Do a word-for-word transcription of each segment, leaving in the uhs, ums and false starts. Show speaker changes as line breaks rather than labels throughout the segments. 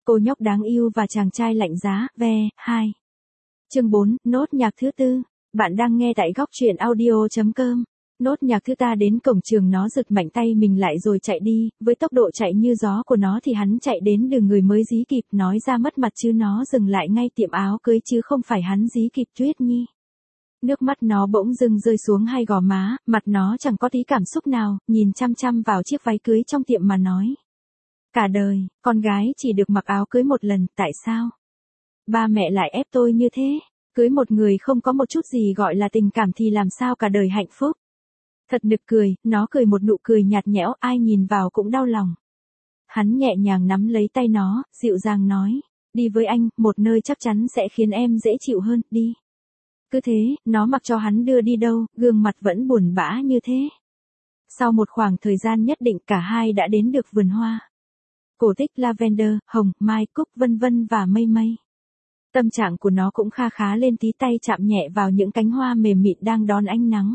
Cô nhóc đáng yêu và chàng trai lạnh giá, ve, hai. Chương bốn, nốt nhạc thứ tư. Bạn đang nghe tại góc truyện audio chấm com. Nốt nhạc thứ ta đến cổng trường nó giật mạnh tay mình lại rồi chạy đi, với tốc độ chạy như gió của nó thì hắn chạy đến đường người mới dí kịp nói ra mất mặt chứ nó dừng lại ngay tiệm áo cưới chứ không phải hắn dí kịp Tuyết Nhi. Nước mắt nó bỗng dưng rơi xuống hai gò má, mặt nó chẳng có tí cảm xúc nào, nhìn chăm chăm vào chiếc váy cưới trong tiệm mà nói. Cả đời, con gái chỉ được mặc áo cưới một lần, tại sao? Ba mẹ lại ép tôi như thế, cưới một người không có một chút gì gọi là tình cảm thì làm sao cả đời hạnh phúc. Thật nực cười, nó cười một nụ cười nhạt nhẽo, ai nhìn vào cũng đau lòng. Hắn nhẹ nhàng nắm lấy tay nó, dịu dàng nói, đi với anh, một nơi chắc chắn sẽ khiến em dễ chịu hơn, đi. Cứ thế, nó mặc cho hắn đưa đi đâu, gương mặt vẫn buồn bã như thế. Sau một khoảng thời gian nhất định cả hai đã đến được vườn hoa. Cổ tích lavender, hồng, mai, cúc vân vân và mây mây. Tâm trạng của nó cũng kha khá lên tí tay chạm nhẹ vào những cánh hoa mềm mịn đang đón ánh nắng.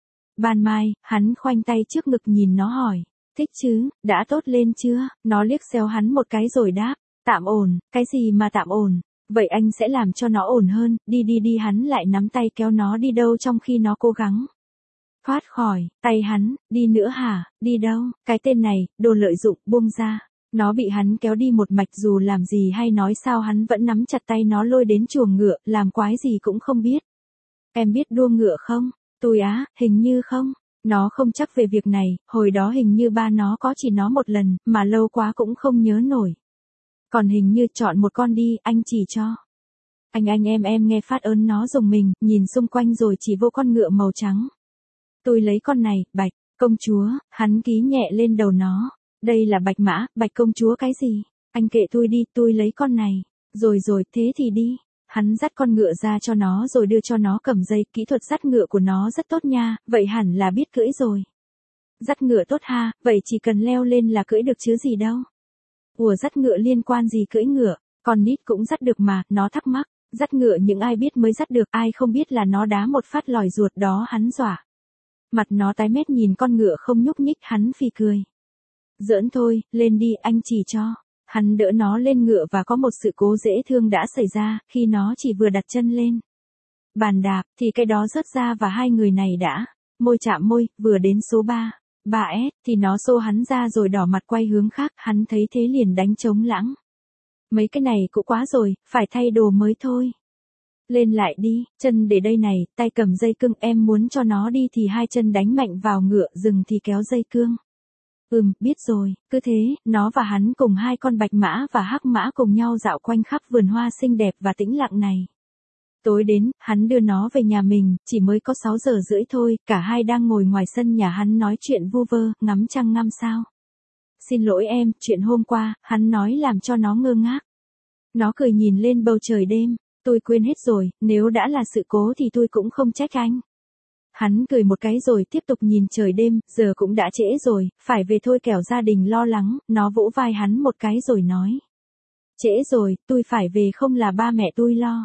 Ban mai, hắn khoanh tay trước ngực nhìn nó hỏi, thích chứ, đã tốt lên chưa? Nó liếc xéo hắn một cái rồi đáp, tạm ổn, cái gì mà tạm ổn? Vậy anh sẽ làm cho nó ổn hơn, đi đi đi hắn lại nắm tay kéo nó đi đâu trong khi nó cố gắng. Thoát khỏi, tay hắn, đi nữa hả, đi đâu, cái tên này, đồ lợi dụng, buông ra. Nó bị hắn kéo đi một mạch dù làm gì hay nói sao hắn vẫn nắm chặt tay nó lôi đến chuồng ngựa, làm quái gì cũng không biết. Em biết đua ngựa không? Tôi á, hình như không. Nó không chắc về việc này, hồi đó hình như ba nó có chỉ nó một lần, mà lâu quá cũng không nhớ nổi. Còn hình như chọn một con đi, anh chỉ cho. Anh anh em em nghe phát ớn nó rùng mình, nhìn xung quanh rồi chỉ vô con ngựa màu trắng. Tôi lấy con này, Bạch, công chúa, hắn ký nhẹ lên đầu nó. Đây là Bạch Mã, Bạch công chúa cái gì? Anh kệ tôi đi, tôi lấy con này. Rồi rồi, thế thì đi. Hắn dắt con ngựa ra cho nó rồi đưa cho nó cầm dây, kỹ thuật dắt ngựa của nó rất tốt nha, vậy hẳn là biết cưỡi rồi. Dắt ngựa tốt ha, vậy chỉ cần leo lên là cưỡi được chứ gì đâu. Ủa dắt ngựa liên quan gì cưỡi ngựa, con nít cũng dắt được mà, nó thắc mắc, dắt ngựa những ai biết mới dắt được, ai không biết là nó đá một phát lòi ruột đó hắn dọa. Mặt nó tái mét nhìn con ngựa không nhúc nhích, hắn phì cười. Giỡn thôi, lên đi, anh chỉ cho. Hắn đỡ nó lên ngựa và có một sự cố dễ thương đã xảy ra, khi nó chỉ vừa đặt chân lên bàn đạp, thì cái đó rớt ra và hai người này đã môi chạm môi, vừa đến số ba, ba S, thì nó xô hắn ra rồi đỏ mặt quay hướng khác, hắn thấy thế liền đánh trống lãng. Mấy cái này cũng quá rồi, phải thay đồ mới thôi. Lên lại đi, chân để đây này, tay cầm dây cương, em muốn cho nó đi thì hai chân đánh mạnh vào ngựa, dừng thì kéo dây cương. Ừm, biết rồi, cứ thế, nó và hắn cùng hai con bạch mã và hắc mã cùng nhau dạo quanh khắp vườn hoa xinh đẹp và tĩnh lặng này. Tối đến, hắn đưa nó về nhà mình, chỉ mới có sáu giờ rưỡi thôi, cả hai đang ngồi ngoài sân nhà hắn nói chuyện vu vơ, ngắm trăng ngắm sao. Xin lỗi em, chuyện hôm qua, hắn nói làm cho nó ngơ ngác. Nó cười nhìn lên bầu trời đêm, tôi quên hết rồi, nếu đã là sự cố thì tôi cũng không trách anh. Hắn cười một cái rồi tiếp tục nhìn trời đêm, giờ cũng đã trễ rồi, phải về thôi kẻo gia đình lo lắng, nó vỗ vai hắn một cái rồi nói. Trễ rồi, tôi phải về không là ba mẹ tôi lo.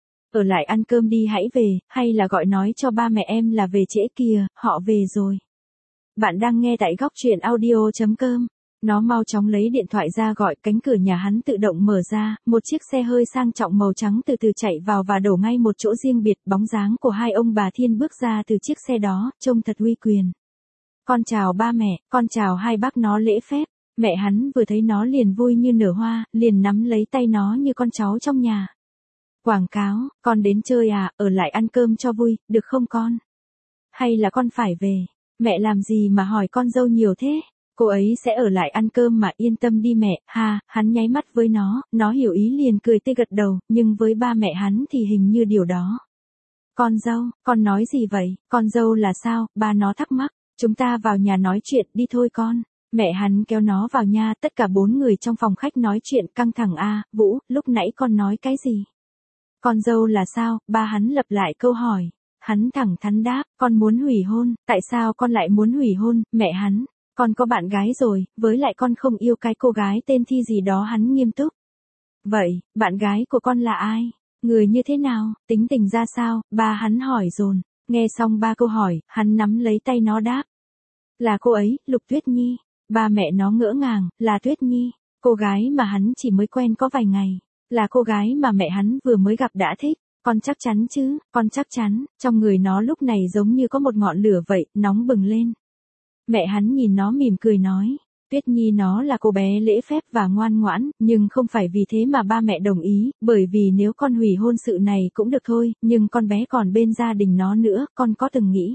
Ở lại ăn cơm đi hãy về, hay là gọi nói cho ba mẹ em là về trễ kìa, họ về rồi. Bạn đang nghe tại góc truyện audio chấm com. Nó mau chóng lấy điện thoại ra gọi, cánh cửa nhà hắn tự động mở ra, một chiếc xe hơi sang trọng màu trắng từ từ chạy vào và đổ ngay một chỗ riêng biệt, bóng dáng của hai ông bà Thiên bước ra từ chiếc xe đó, trông thật uy quyền. Con chào ba mẹ, con chào hai bác nó lễ phép, mẹ hắn vừa thấy nó liền vui như nở hoa, liền nắm lấy tay nó như con cháu trong nhà. Quảng cáo, con đến chơi à, ở lại ăn cơm cho vui, được không con? Hay là con phải về? Mẹ làm gì mà hỏi con dâu nhiều thế? Cô ấy sẽ ở lại ăn cơm mà, yên tâm đi mẹ, ha, hắn nháy mắt với nó, nó hiểu ý liền cười tươi gật đầu, nhưng với ba mẹ hắn thì hình như điều đó. Con dâu, con nói gì vậy, con dâu là sao, ba nó thắc mắc, chúng ta vào nhà nói chuyện đi thôi con. Mẹ hắn kéo nó vào nhà, tất cả bốn người trong phòng khách nói chuyện căng thẳng. A, Vũ, lúc nãy con nói cái gì? Con dâu là sao, ba hắn lặp lại câu hỏi. Hắn thẳng thắn đáp, con muốn hủy hôn, tại sao con lại muốn hủy hôn, mẹ hắn? Con có bạn gái rồi, với lại con không yêu cái cô gái tên Thi gì đó, hắn nghiêm túc. Vậy, bạn gái của con là ai? Người như thế nào, tính tình ra sao, ba hắn hỏi dồn. Nghe xong ba câu hỏi, hắn nắm lấy tay nó đáp. Là cô ấy, Lục Tuyết Nhi. Ba mẹ nó ngỡ ngàng, là Tuyết Nhi. Cô gái mà hắn chỉ mới quen có vài ngày, là cô gái mà mẹ hắn vừa mới gặp đã thích. Con chắc chắn chứ, con chắc chắn, trong người nó lúc này giống như có một ngọn lửa vậy, nóng bừng lên. Mẹ hắn nhìn nó mỉm cười nói, Tuyết Nhi nó là cô bé lễ phép và ngoan ngoãn, nhưng không phải vì thế mà ba mẹ đồng ý, bởi vì nếu con hủy hôn sự này cũng được thôi, nhưng con bé còn bên gia đình nó nữa, con có từng nghĩ.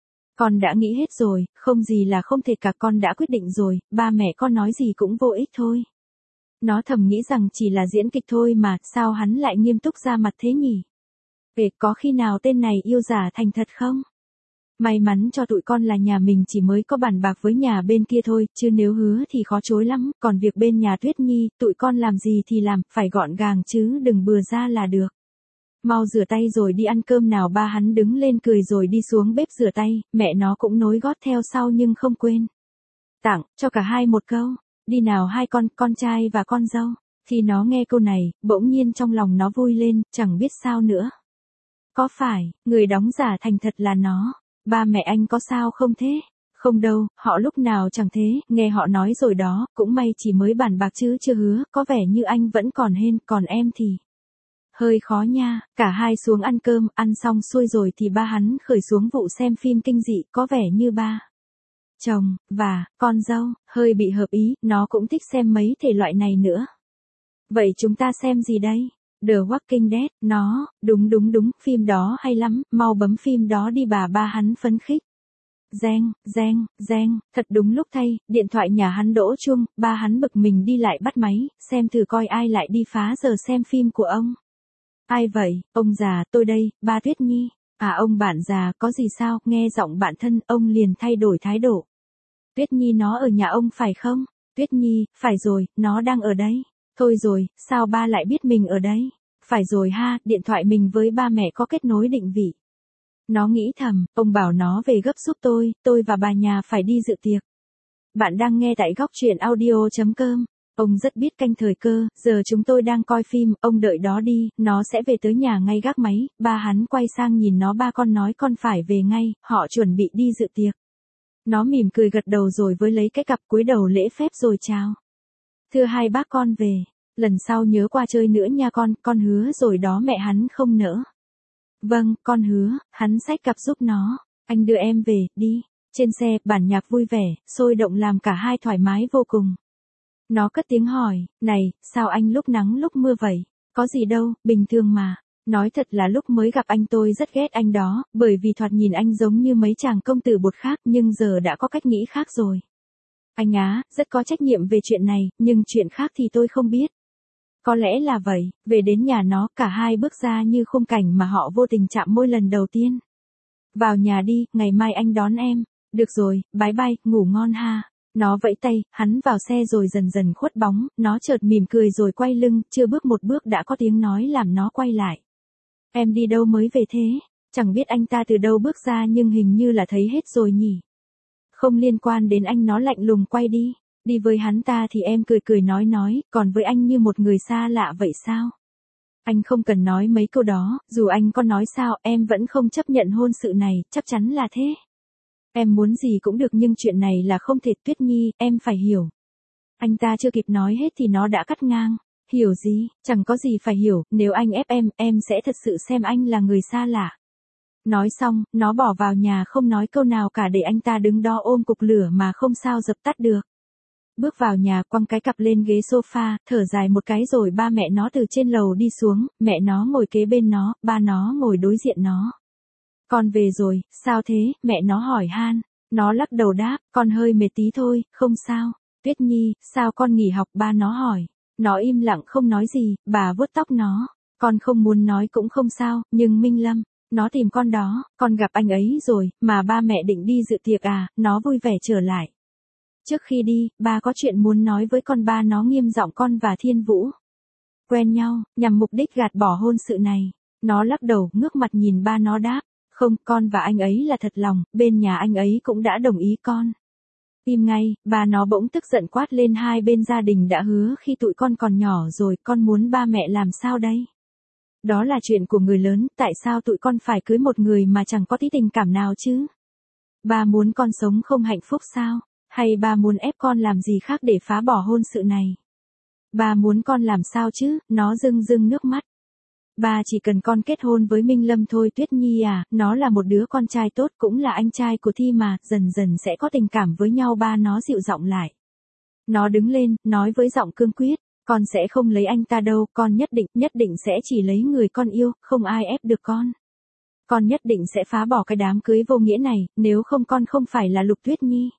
Con đã nghĩ hết rồi, không gì là không thể cả, con đã quyết định rồi, ba mẹ con nói gì cũng vô ích thôi. Nó thầm nghĩ rằng chỉ là diễn kịch thôi mà, sao hắn lại nghiêm túc ra mặt thế nhỉ? Về có khi nào tên này yêu giả thành thật không? May mắn cho tụi con là nhà mình chỉ mới có bàn bạc với nhà bên kia thôi, chứ nếu hứa thì khó chối lắm, còn việc bên nhà Tuyết Nhi, tụi con làm gì thì làm, phải gọn gàng chứ đừng bừa ra là được. Mau rửa tay rồi đi ăn cơm nào. Ba hắn đứng lên cười rồi đi xuống bếp rửa tay, mẹ nó cũng nối gót theo sau nhưng không quên tặng cho cả hai một câu, đi nào hai con, con trai và con dâu. Khi nó nghe câu này, bỗng nhiên trong lòng nó vui lên, chẳng biết sao nữa. Có phải, người đóng giả thành thật là nó? Ba mẹ anh có sao không thế? Không đâu, họ lúc nào chẳng thế, nghe họ nói rồi đó, cũng may chỉ mới bàn bạc chứ chưa hứa, có vẻ như anh vẫn còn hên, còn em thì hơi khó nha. Cả hai xuống ăn cơm, ăn xong xuôi rồi thì ba hắn khởi xuống vụ xem phim kinh dị, có vẻ như ba chồng và con dâu hơi bị hợp ý, nó cũng thích xem mấy thể loại này nữa. Vậy chúng ta xem gì đây? The Walking Dead, nó, đúng đúng đúng, phim đó hay lắm, mau bấm phim đó đi bà. Ba hắn phấn khích. Reng, reng, reng, thật đúng lúc thay, điện thoại nhà hắn đổ chuông, ba hắn bực mình đi lại bắt máy, xem thử coi ai lại đi phá giờ xem phim của ông. Ai vậy? Ông già, tôi đây, ba Tuyết Nhi. À ông bạn già, có gì sao? Nghe giọng bạn thân, ông liền thay đổi thái độ. Tuyết Nhi nó ở nhà ông phải không? Tuyết Nhi, phải rồi, nó đang ở đấy. Thôi rồi, sao ba lại biết mình ở đấy? Phải rồi ha, điện thoại mình với ba mẹ có kết nối định vị. Nó nghĩ thầm, ông bảo nó về gấp giúp tôi, tôi và bà nhà phải đi dự tiệc. Bạn đang nghe tại góc truyện audio chấm com. Ông rất biết canh thời cơ, giờ chúng tôi đang coi phim, ông đợi đó đi, nó sẽ về tới nhà ngay. Gác máy, ba hắn quay sang nhìn nó, ba con nói con phải về ngay, họ chuẩn bị đi dự tiệc. Nó mỉm cười gật đầu rồi với lấy cái cặp cúi đầu lễ phép rồi chào. Thưa hai bác con về, lần sau nhớ qua chơi nữa nha con, con hứa rồi đó. Mẹ hắn không nỡ. Vâng, con hứa, hắn xách cặp giúp nó, anh đưa em về, đi. Trên xe, bản nhạc vui vẻ, sôi động làm cả hai thoải mái vô cùng. Nó cất tiếng hỏi, này, sao anh lúc nắng lúc mưa vậy? Có gì đâu, bình thường mà. Nói thật là lúc mới gặp anh tôi rất ghét anh đó, bởi vì thoạt nhìn anh giống như mấy chàng công tử bột khác, nhưng giờ đã có cách nghĩ khác rồi. Anh á, rất có trách nhiệm về chuyện này, nhưng chuyện khác thì tôi không biết. Có lẽ là vậy, về đến nhà nó, cả hai bước ra như khung cảnh mà họ vô tình chạm môi lần đầu tiên. Vào nhà đi, ngày mai anh đón em. Được rồi, bye bye, ngủ ngon ha. Nó vẫy tay, hắn vào xe rồi dần dần khuất bóng, nó chợt mỉm cười rồi quay lưng, chưa bước một bước đã có tiếng nói làm nó quay lại. Em đi đâu mới về thế? Chẳng biết anh ta từ đâu bước ra nhưng hình như là thấy hết rồi nhỉ. Không liên quan đến anh, nó lạnh lùng quay đi. Đi với hắn ta thì em cười cười nói nói, còn với anh như một người xa lạ vậy sao? Anh không cần nói mấy câu đó, dù anh có nói sao, em vẫn không chấp nhận hôn sự này, chắc chắn là thế. Em muốn gì cũng được nhưng chuyện này là không thể. Tuyết Nhi, em phải hiểu. Anh ta chưa kịp nói hết thì nó đã cắt ngang. Hiểu gì, chẳng có gì phải hiểu, nếu anh ép em, em sẽ thật sự xem anh là người xa lạ. Nói xong, nó bỏ vào nhà không nói câu nào cả để anh ta đứng đó ôm cục lửa mà không sao dập tắt được. Bước vào nhà, quăng cái cặp lên ghế sofa, thở dài một cái rồi ba mẹ nó từ trên lầu đi xuống, mẹ nó ngồi kế bên nó, ba nó ngồi đối diện nó. Con về rồi, sao thế, mẹ nó hỏi han. Nó lắc đầu đáp, con hơi mệt tí thôi, không sao. Tuyết Nhi, sao con nghỉ học, ba nó hỏi. Nó im lặng không nói gì, bà vuốt tóc nó. Con không muốn nói cũng không sao, nhưng Minh Lâm, nó tìm con đó, con gặp anh ấy rồi, mà ba mẹ định đi dự tiệc à, nó vui vẻ trở lại. Trước khi đi, ba có chuyện muốn nói với con. Ba nó nghiêm giọng con và Thiên Vũ quen nhau, nhằm mục đích gạt bỏ hôn sự này. Nó lắc đầu, ngước mặt nhìn ba nó đáp. Không, con và anh ấy là thật lòng, bên nhà anh ấy cũng đã đồng ý con. Im ngay, bà nó bỗng tức giận quát lên, hai bên gia đình đã hứa khi tụi con còn nhỏ rồi, con muốn ba mẹ làm sao đây? Đó là chuyện của người lớn, tại sao tụi con phải cưới một người mà chẳng có tí tình cảm nào chứ? Ba muốn con sống không hạnh phúc sao? Hay ba muốn ép con làm gì khác để phá bỏ hôn sự này? Ba muốn con làm sao chứ, nó rưng rưng nước mắt. Ba chỉ cần con kết hôn với Minh Lâm thôi Tuyết Nhi à, nó là một đứa con trai tốt cũng là anh trai của Thi mà, dần dần sẽ có tình cảm với nhau. Ba nó dịu giọng lại. Nó đứng lên, nói với giọng cương quyết, con sẽ không lấy anh ta đâu, con nhất định, nhất định sẽ chỉ lấy người con yêu, không ai ép được con. Con nhất định sẽ phá bỏ cái đám cưới vô nghĩa này, nếu không con không phải là Lục Tuyết Nhi.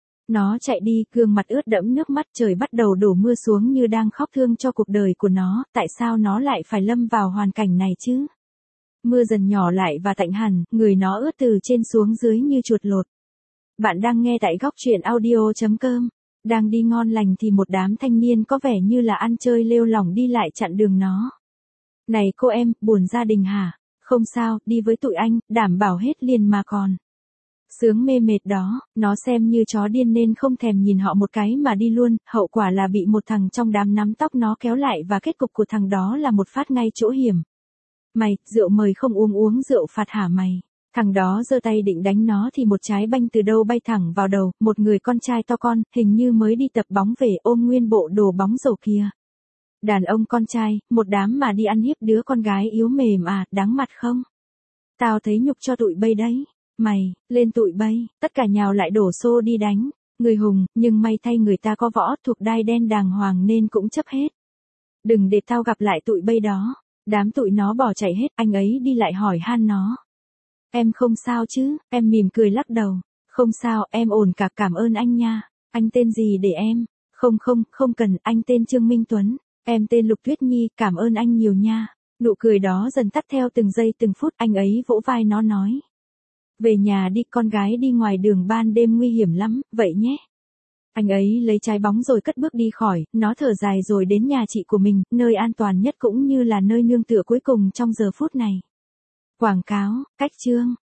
Nó chạy đi, gương mặt ướt đẫm nước mắt, trời bắt đầu đổ mưa xuống như đang khóc thương cho cuộc đời của nó, tại sao nó lại phải lâm vào hoàn cảnh này chứ? Mưa dần nhỏ lại và tạnh hẳn, người nó ướt từ trên xuống dưới như chuột lột. Bạn đang nghe tại góc truyện audio.com. Đang đi ngon lành thì một đám thanh niên có vẻ như là ăn chơi lêu lỏng đi lại chặn đường nó. Này cô em, buồn gia đình hả? Không sao, đi với tụi anh, đảm bảo hết liền mà còn. Sướng mê mệt đó, nó xem như chó điên nên không thèm nhìn họ một cái mà đi luôn, hậu quả là bị một thằng trong đám nắm tóc nó kéo lại và kết cục của thằng đó là một phát ngay chỗ hiểm. Mày, rượu mời không uống uống rượu phạt hả mày? Thằng đó giơ tay định đánh nó thì một trái banh từ đâu bay thẳng vào đầu, một người con trai to con, hình như mới đi tập bóng về ôm nguyên bộ đồ bóng rổ kia. Đàn ông con trai, một đám mà đi ăn hiếp đứa con gái yếu mềm à, đáng mặt không? Tao thấy nhục cho tụi bay đấy. Mày, lên tụi bay, tất cả nhào lại đổ xô đi đánh. Người hùng, nhưng may thay người ta có võ thuộc đai đen đàng hoàng nên cũng chấp hết. Đừng để tao gặp lại tụi bay đó. Đám tụi nó bỏ chạy hết, anh ấy đi lại hỏi han nó. Em không sao chứ, em mỉm cười lắc đầu. Không sao, em ổn cả, cảm ơn anh nha. Anh tên gì để em? Không không, không cần, anh tên Trương Minh Tuấn. Em tên Lục Tuyết Nhi, cảm ơn anh nhiều nha. Nụ cười đó dần tắt theo từng giây từng phút, anh ấy vỗ vai nó nói. Về nhà đi, con gái đi ngoài đường ban đêm nguy hiểm lắm, vậy nhé. Anh ấy lấy trái bóng rồi cất bước đi khỏi, nó thở dài rồi đến nhà chị của mình, nơi an toàn nhất cũng như là nơi nương tựa cuối cùng trong giờ phút này. Quảng cáo, cách chương.